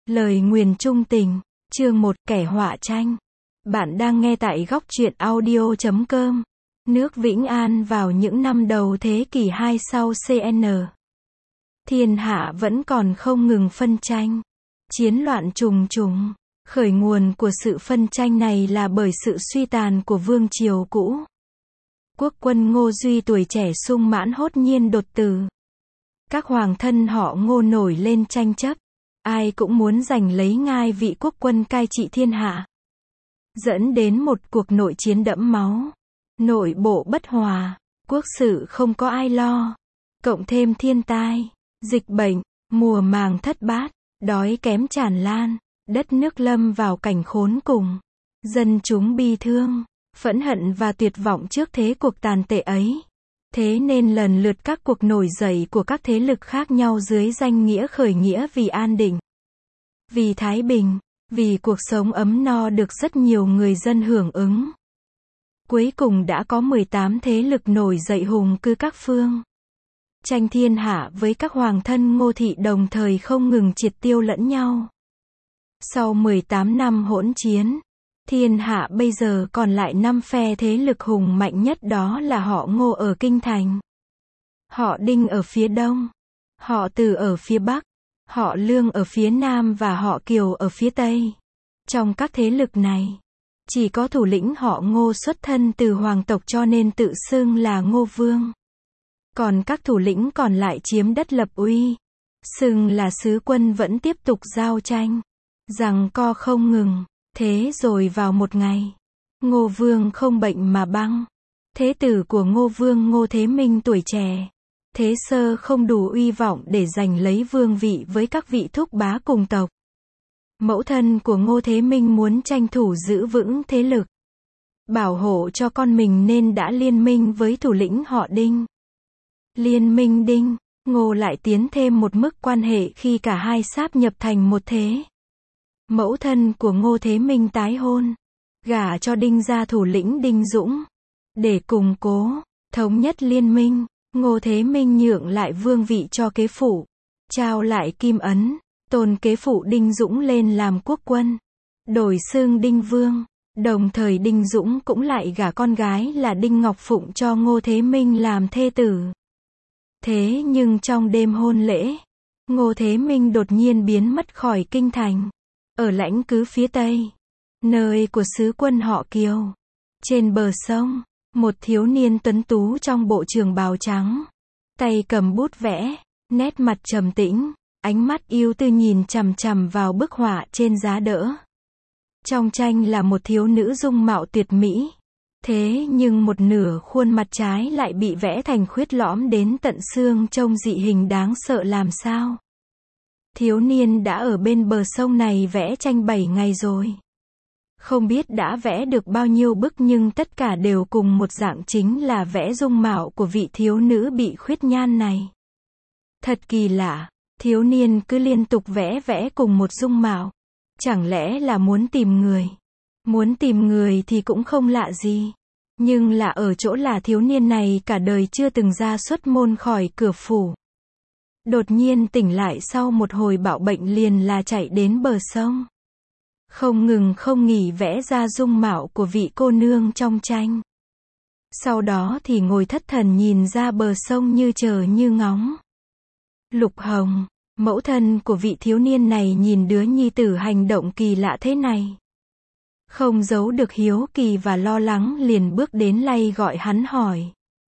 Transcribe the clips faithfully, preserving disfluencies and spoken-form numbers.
Lời nguyền chung tình, chương một, kẻ họa tranh. Bạn đang nghe tại góc truyện audio chấm com. Nước Vĩnh An vào những năm đầu thế kỷ hai sau xê en. Thiên hạ vẫn còn không ngừng phân tranh. Chiến loạn trùng trùng. Khởi nguồn của sự phân tranh này là bởi sự suy tàn của vương triều cũ. Quốc quân Ngô Duy tuổi trẻ sung mãn hốt nhiên đột tử. Các hoàng thân họ Ngô nổi lên tranh chấp. Ai cũng muốn giành lấy ngai vị quốc quân cai trị thiên hạ. Dẫn đến một cuộc nội chiến đẫm máu. Nội bộ bất hòa, quốc sự không có ai lo. Cộng thêm thiên tai, dịch bệnh, mùa màng thất bát, đói kém tràn lan, đất nước lâm vào cảnh khốn cùng. Dân chúng bi thương, phẫn hận và tuyệt vọng trước thế cuộc tàn tệ ấy. Thế nên lần lượt các cuộc nổi dậy của các thế lực khác nhau dưới danh nghĩa khởi nghĩa vì an định, vì thái bình, vì cuộc sống ấm no được rất nhiều người dân hưởng ứng. Cuối cùng đã có mười tám thế lực nổi dậy hùng cư các phương. Tranh thiên hạ với các hoàng thân Ngô thị đồng thời không ngừng triệt tiêu lẫn nhau. Sau mười tám năm hỗn chiến, thiên hạ bây giờ còn lại năm phe thế lực hùng mạnh nhất, đó là họ Ngô ở Kinh Thành, họ Đinh ở phía đông, họ Từ ở phía bắc, họ Lương ở phía nam và họ Kiều ở phía tây. Trong các thế lực này, chỉ có thủ lĩnh họ Ngô xuất thân từ hoàng tộc cho nên tự xưng là Ngô Vương. Còn các thủ lĩnh còn lại chiếm đất lập uy, xưng là sứ quân vẫn tiếp tục giao tranh, giằng co không ngừng. Thế rồi vào một ngày, Ngô Vương không bệnh mà băng. Thế tử của Ngô Vương Ngô Thế Minh tuổi trẻ, thế sơ không đủ uy vọng để giành lấy vương vị với các vị thúc bá cùng tộc. Mẫu thân của Ngô Thế Minh muốn tranh thủ giữ vững thế lực, bảo hộ cho con mình nên đã liên minh với thủ lĩnh họ Đinh. Liên minh Đinh, Ngô lại tiến thêm một mức quan hệ khi cả hai sáp nhập thành một thế. Mẫu thân của Ngô Thế Minh tái hôn, gả cho Đinh gia thủ lĩnh Đinh Dũng. Để củng cố, thống nhất liên minh, Ngô Thế Minh nhượng lại vương vị cho kế phụ, trao lại kim ấn, tôn kế phụ Đinh Dũng lên làm quốc quân, đổi xưng Đinh Vương. Đồng thời Đinh Dũng cũng lại gả con gái là Đinh Ngọc Phụng cho Ngô Thế Minh làm thê tử. Thế nhưng trong đêm hôn lễ, Ngô Thế Minh đột nhiên biến mất khỏi kinh thành, ở lãnh cứ phía tây, nơi của sứ quân họ Kiều. Trên bờ sông, một thiếu niên tuấn tú trong bộ trường bào trắng, tay cầm bút vẽ, nét mặt trầm tĩnh, ánh mắt yêu tư nhìn chằm chằm vào bức họa trên giá đỡ. Trong tranh là một thiếu nữ dung mạo tuyệt mỹ, thế nhưng một nửa khuôn mặt trái lại bị vẽ thành khuyết lõm đến tận xương, trông dị hình đáng sợ làm sao. Thiếu niên đã ở bên bờ sông này vẽ tranh bảy ngày rồi. Không biết đã vẽ được bao nhiêu bức nhưng tất cả đều cùng một dạng, chính là vẽ dung mạo của vị thiếu nữ bị khuyết nhan này. Thật kỳ lạ, thiếu niên cứ liên tục vẽ vẽ cùng một dung mạo. Chẳng lẽ là muốn tìm người? Muốn tìm người thì cũng không lạ gì. Nhưng lạ ở chỗ là thiếu niên này cả đời chưa từng ra xuất môn khỏi cửa phủ. Đột nhiên tỉnh lại sau một hồi bạo bệnh liền là chạy đến bờ sông. Không ngừng không nghỉ vẽ ra dung mạo của vị cô nương trong tranh. Sau đó thì ngồi thất thần nhìn ra bờ sông như chờ như ngóng. Lục Hồng, mẫu thân của vị thiếu niên này nhìn đứa nhi tử hành động kỳ lạ thế này, không giấu được hiếu kỳ và lo lắng, liền bước đến lay gọi hắn hỏi.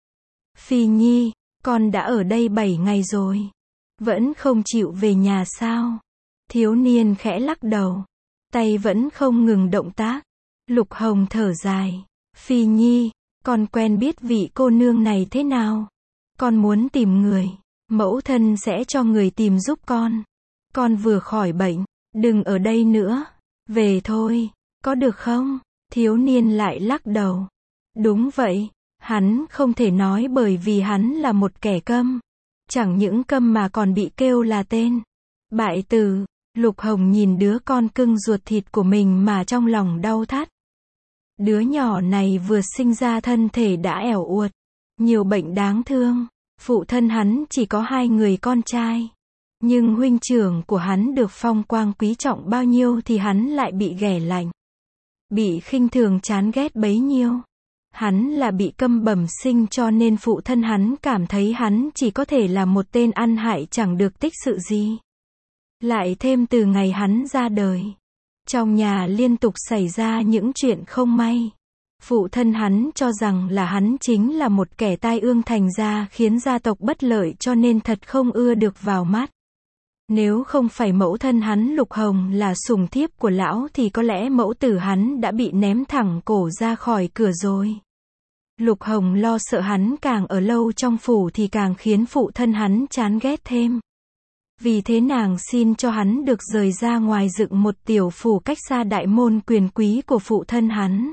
Phi nhi, con đã ở đây bảy ngày rồi, vẫn không chịu về nhà sao? Thiếu niên khẽ lắc đầu, tay vẫn không ngừng động tác. Lục Hồng thở dài. Phi nhi, con quen biết vị cô nương này thế nào? Con muốn tìm người, mẫu thân sẽ cho người tìm giúp con. Con vừa khỏi bệnh, đừng ở đây nữa, về thôi, có được không? Thiếu niên lại lắc đầu. Đúng vậy, hắn không thể nói bởi vì hắn là một kẻ câm. Chẳng những câm mà còn bị kêu là tên bại tử. Lục Hồng nhìn đứa con cưng ruột thịt của mình mà trong lòng đau thắt. Đứa nhỏ này vừa sinh ra thân thể đã ẻo uột, nhiều bệnh đáng thương. Phụ thân hắn chỉ có hai người con trai, Nhưng huynh trưởng của hắn được phong quang quý trọng bao nhiêu thì hắn lại bị ghẻ lạnh. Bị khinh thường chán ghét bấy nhiêu. Hắn là bị câm bẩm sinh cho nên phụ thân hắn cảm thấy hắn chỉ có thể là một tên ăn hại chẳng được tích sự gì. Lại thêm từ ngày hắn ra đời, trong nhà liên tục xảy ra những chuyện không may. Phụ thân hắn cho rằng là hắn chính là một kẻ tai ương thành ra khiến gia tộc bất lợi cho nên thật không ưa được vào mắt. Nếu không phải mẫu thân hắn Lục Hồng là sủng thiếp của lão thì có lẽ mẫu tử hắn đã bị ném thẳng cổ ra khỏi cửa rồi. Lục Hồng lo sợ hắn càng ở lâu trong phủ thì càng khiến phụ thân hắn chán ghét thêm. Vì thế nàng xin cho hắn được rời ra ngoài dựng một tiểu phủ cách xa đại môn quyền quý của phụ thân hắn.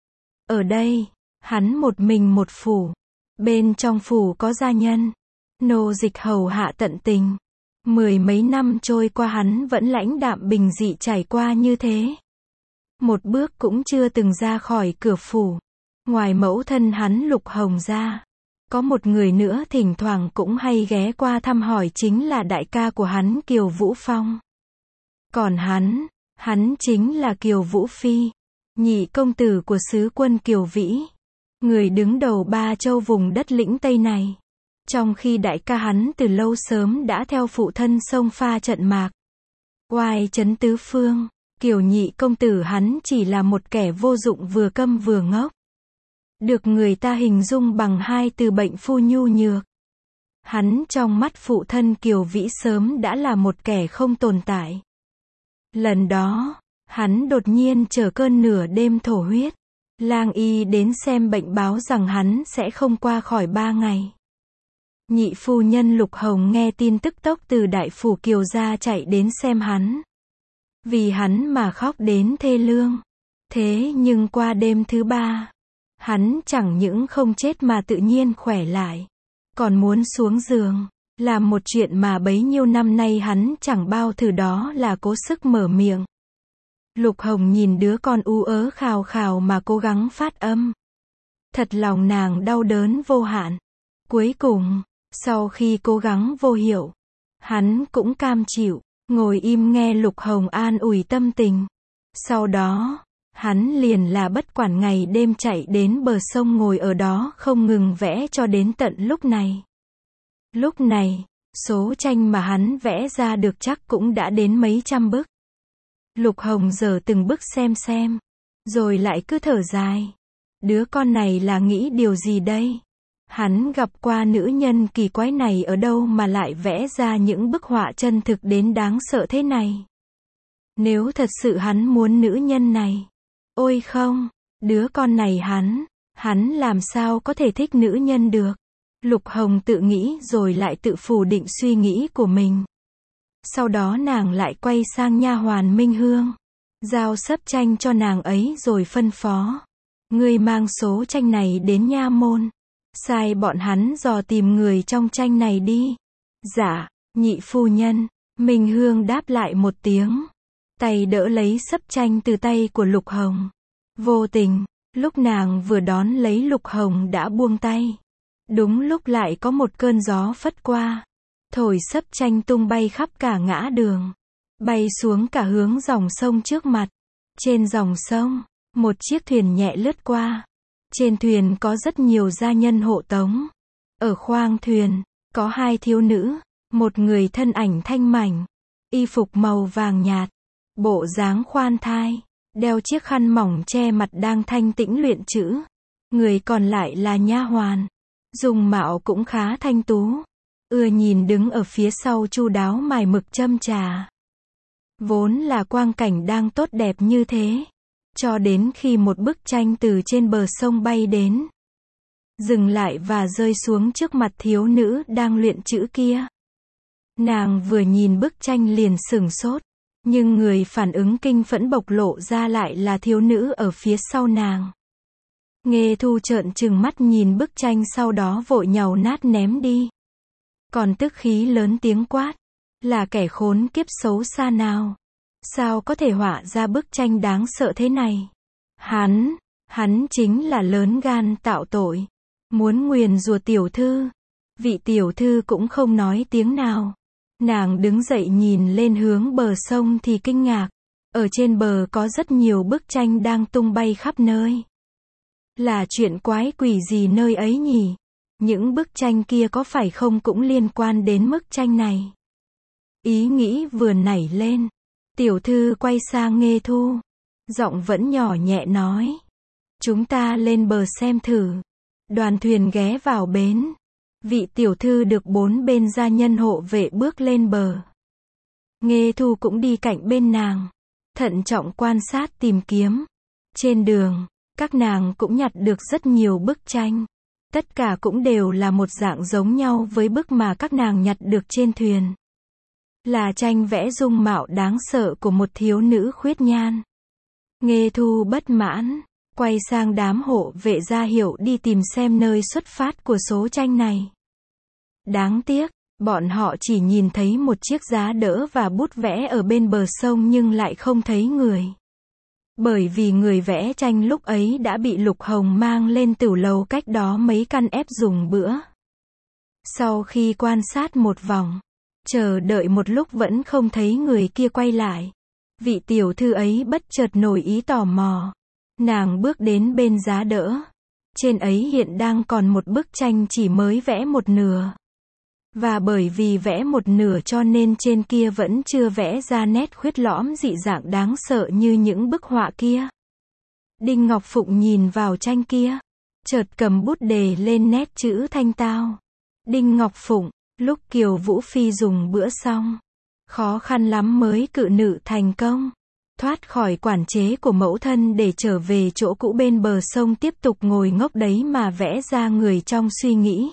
Ở đây, hắn một mình một phủ. Bên trong phủ có gia nhân, nô dịch hầu hạ tận tình. Mười mấy năm trôi qua hắn vẫn lãnh đạm bình dị trải qua như thế. Một bước cũng chưa từng ra khỏi cửa phủ. Ngoài mẫu thân hắn Lục Hồng ra, có một người nữa thỉnh thoảng cũng hay ghé qua thăm hỏi chính là đại ca của hắn Kiều Vũ Phong. Còn hắn, hắn chính là Kiều Vũ Phi, nhị công tử của sứ quân Kiều Vĩ, người đứng đầu ba châu vùng đất lĩnh Tây này. Trong khi đại ca hắn từ lâu sớm đã theo phụ thân xông pha trận mạc, oai chấn tứ phương, Kiều nhị công tử hắn chỉ là một kẻ vô dụng vừa câm vừa ngốc. Được người ta hình dung bằng hai từ bệnh phu nhu nhược. Hắn trong mắt phụ thân Kiều Vĩ sớm đã là một kẻ không tồn tại. Lần đó, hắn đột nhiên chở cơn nửa đêm thổ huyết. Lang y đến xem bệnh báo rằng hắn sẽ không qua khỏi ba ngày. Nhị phu nhân Lục Hồng nghe tin tức tốc từ đại phủ Kiều gia chạy đến xem hắn. Vì hắn mà khóc đến thê lương. Thế nhưng qua đêm thứ ba, hắn chẳng những không chết mà tự nhiên khỏe lại, còn muốn xuống giường, làm một chuyện mà bấy nhiêu năm nay hắn chẳng bao thử, đó là cố sức mở miệng. Lục Hồng nhìn đứa con u ớ khào khào mà cố gắng phát âm. Thật lòng nàng đau đớn vô hạn. Cuối cùng, sau khi cố gắng vô hiệu, hắn cũng cam chịu, ngồi im nghe Lục Hồng an ủi tâm tình. Sau đó, hắn liền là bất quản ngày đêm chạy đến bờ sông ngồi ở đó không ngừng vẽ cho đến tận lúc này. Lúc này, số tranh mà hắn vẽ ra được chắc cũng đã đến mấy trăm bức. Lục Hồng giở từng bức xem xem, rồi lại cứ thở dài. Đứa con này là nghĩ điều gì đây? Hắn gặp qua nữ nhân kỳ quái này ở đâu mà lại vẽ ra những bức họa chân thực đến đáng sợ thế này? Nếu thật sự hắn muốn nữ nhân này, ôi không, đứa con này hắn, hắn làm sao có thể thích nữ nhân được? Lục Hồng tự nghĩ rồi lại tự phủ định suy nghĩ của mình. Sau đó nàng lại quay sang nha hoàn Minh Hương, giao sấp tranh cho nàng ấy rồi phân phó. Ngươi mang số tranh này đến nha môn, sai bọn hắn dò tìm người trong tranh này đi. Dạ, nhị phu nhân. Minh Hương đáp lại một tiếng, tay đỡ lấy sấp tranh từ tay của Lục Hồng. Vô tình, lúc nàng vừa đón lấy Lục Hồng đã buông tay. Đúng lúc lại có một cơn gió phất qua, thổi sấp tranh tung bay khắp cả ngã đường, bay xuống cả hướng dòng sông trước mặt. Trên dòng sông, một chiếc thuyền nhẹ lướt qua. Trên thuyền có rất nhiều gia nhân hộ tống. Ở khoang thuyền, có hai thiếu nữ, một người thân ảnh thanh mảnh, y phục màu vàng nhạt, bộ dáng khoan thai, đeo chiếc khăn mỏng che mặt đang thanh tĩnh luyện chữ. Người còn lại là nha hoàn, dung mạo cũng khá thanh tú, ưa nhìn đứng ở phía sau chu đáo mài mực châm trà. Vốn là quang cảnh đang tốt đẹp như thế, cho đến khi một bức tranh từ trên bờ sông bay đến, dừng lại và rơi xuống trước mặt thiếu nữ đang luyện chữ kia. Nàng vừa nhìn bức tranh liền sửng sốt, nhưng người phản ứng kinh phẫn bộc lộ ra lại là thiếu nữ ở phía sau nàng. Nghê Thu trợn trừng mắt nhìn bức tranh sau đó vội nhàu nát ném đi. Còn tức khí lớn tiếng quát, là kẻ khốn kiếp xấu xa nào? Sao có thể họa ra bức tranh đáng sợ thế này? Hắn, hắn chính là lớn gan tạo tội, muốn nguyền rủa tiểu thư. Vị tiểu thư cũng không nói tiếng nào, Nàng đứng dậy nhìn lên hướng bờ sông thì kinh ngạc. Ở trên bờ có rất nhiều bức tranh đang tung bay khắp nơi. Là chuyện quái quỷ gì nơi ấy nhỉ? Những bức tranh kia có phải không cũng liên quan đến bức tranh này? Ý nghĩ vừa nảy lên. Tiểu thư quay sang Nghê Thu. Giọng vẫn nhỏ nhẹ nói. Chúng ta lên bờ xem thử. Đoàn thuyền ghé vào bến. Vị tiểu thư được bốn bên gia nhân hộ vệ bước lên bờ. Nghê Thu cũng đi cạnh bên nàng. Thận trọng quan sát tìm kiếm. Trên đường, các nàng cũng nhặt được rất nhiều bức tranh. Tất cả cũng đều là một dạng giống nhau với bức mà các nàng nhặt được trên thuyền. Là tranh vẽ dung mạo đáng sợ của một thiếu nữ khuyết nhan. Nghê Thu bất mãn, quay sang đám hộ vệ ra hiệu đi tìm xem nơi xuất phát của số tranh này. Đáng tiếc, bọn họ chỉ nhìn thấy một chiếc giá đỡ và bút vẽ ở bên bờ sông nhưng lại không thấy người. Bởi vì người vẽ tranh lúc ấy đã bị Lục Hồng mang lên tửu lầu cách đó mấy căn ép dùng bữa. Sau khi quan sát một vòng, chờ đợi một lúc vẫn không thấy người kia quay lại. Vị tiểu thư ấy bất chợt nổi ý tò mò. Nàng bước đến bên giá đỡ. Trên ấy hiện đang còn một bức tranh chỉ mới vẽ một nửa. Và bởi vì vẽ một nửa cho nên trên kia vẫn chưa vẽ ra nét khuyết lõm dị dạng đáng sợ như những bức họa kia. Đinh Ngọc Phụng nhìn vào tranh kia. Chợt cầm bút đề lên nét chữ thanh tao. Đinh Ngọc Phụng, lúc Kiều Vũ Phi dùng bữa xong. Khó khăn lắm mới cự nữ thành công. Thoát khỏi quản chế của mẫu thân để trở về chỗ cũ bên bờ sông tiếp tục ngồi ngốc đấy mà vẽ ra người trong suy nghĩ.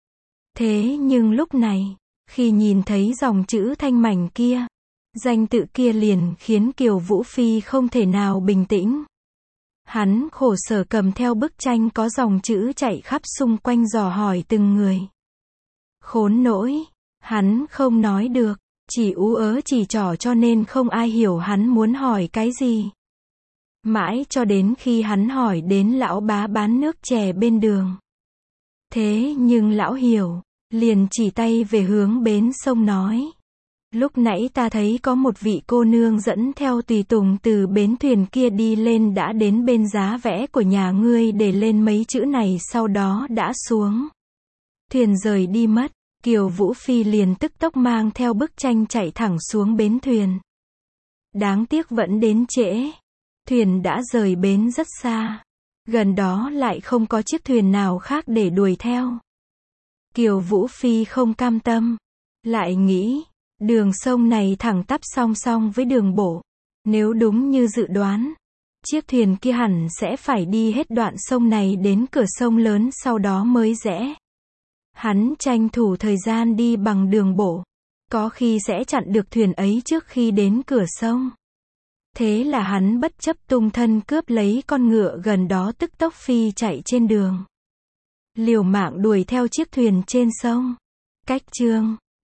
Thế nhưng lúc này, khi nhìn thấy dòng chữ thanh mảnh kia, danh tự kia liền khiến Kiều Vũ Phi không thể nào bình tĩnh. Hắn khổ sở cầm theo bức tranh có dòng chữ chạy khắp xung quanh dò hỏi từng người. Khốn nỗi, hắn không nói được, chỉ ú ớ chỉ trỏ cho nên không ai hiểu hắn muốn hỏi cái gì. Mãi cho đến khi hắn hỏi đến lão bá bán nước chè bên đường. Thế nhưng lão hiểu, liền chỉ tay về hướng bến sông nói. Lúc nãy ta thấy có một vị cô nương dẫn theo tùy tùng từ bến thuyền kia đi lên đã đến bên giá vẽ của nhà ngươi để lên mấy chữ này sau đó đã xuống. Thuyền rời đi mất, Kiều Vũ Phi liền tức tốc mang theo bức tranh chạy thẳng xuống bến thuyền. Đáng tiếc vẫn đến trễ. Thuyền đã rời bến rất xa. Gần đó lại không có chiếc thuyền nào khác để đuổi theo. Kiều Vũ Phi không cam tâm. Lại nghĩ, đường sông này thẳng tắp song song với đường bộ. Nếu đúng như dự đoán, chiếc thuyền kia hẳn sẽ phải đi hết đoạn sông này đến cửa sông lớn sau đó mới rẽ. Hắn tranh thủ thời gian đi bằng đường bộ. Có khi sẽ chặn được thuyền ấy trước khi đến cửa sông. Thế là hắn bất chấp tung thân cướp lấy con ngựa gần đó tức tốc phi chạy trên đường. Liều mạng đuổi theo chiếc thuyền trên sông. Cách chương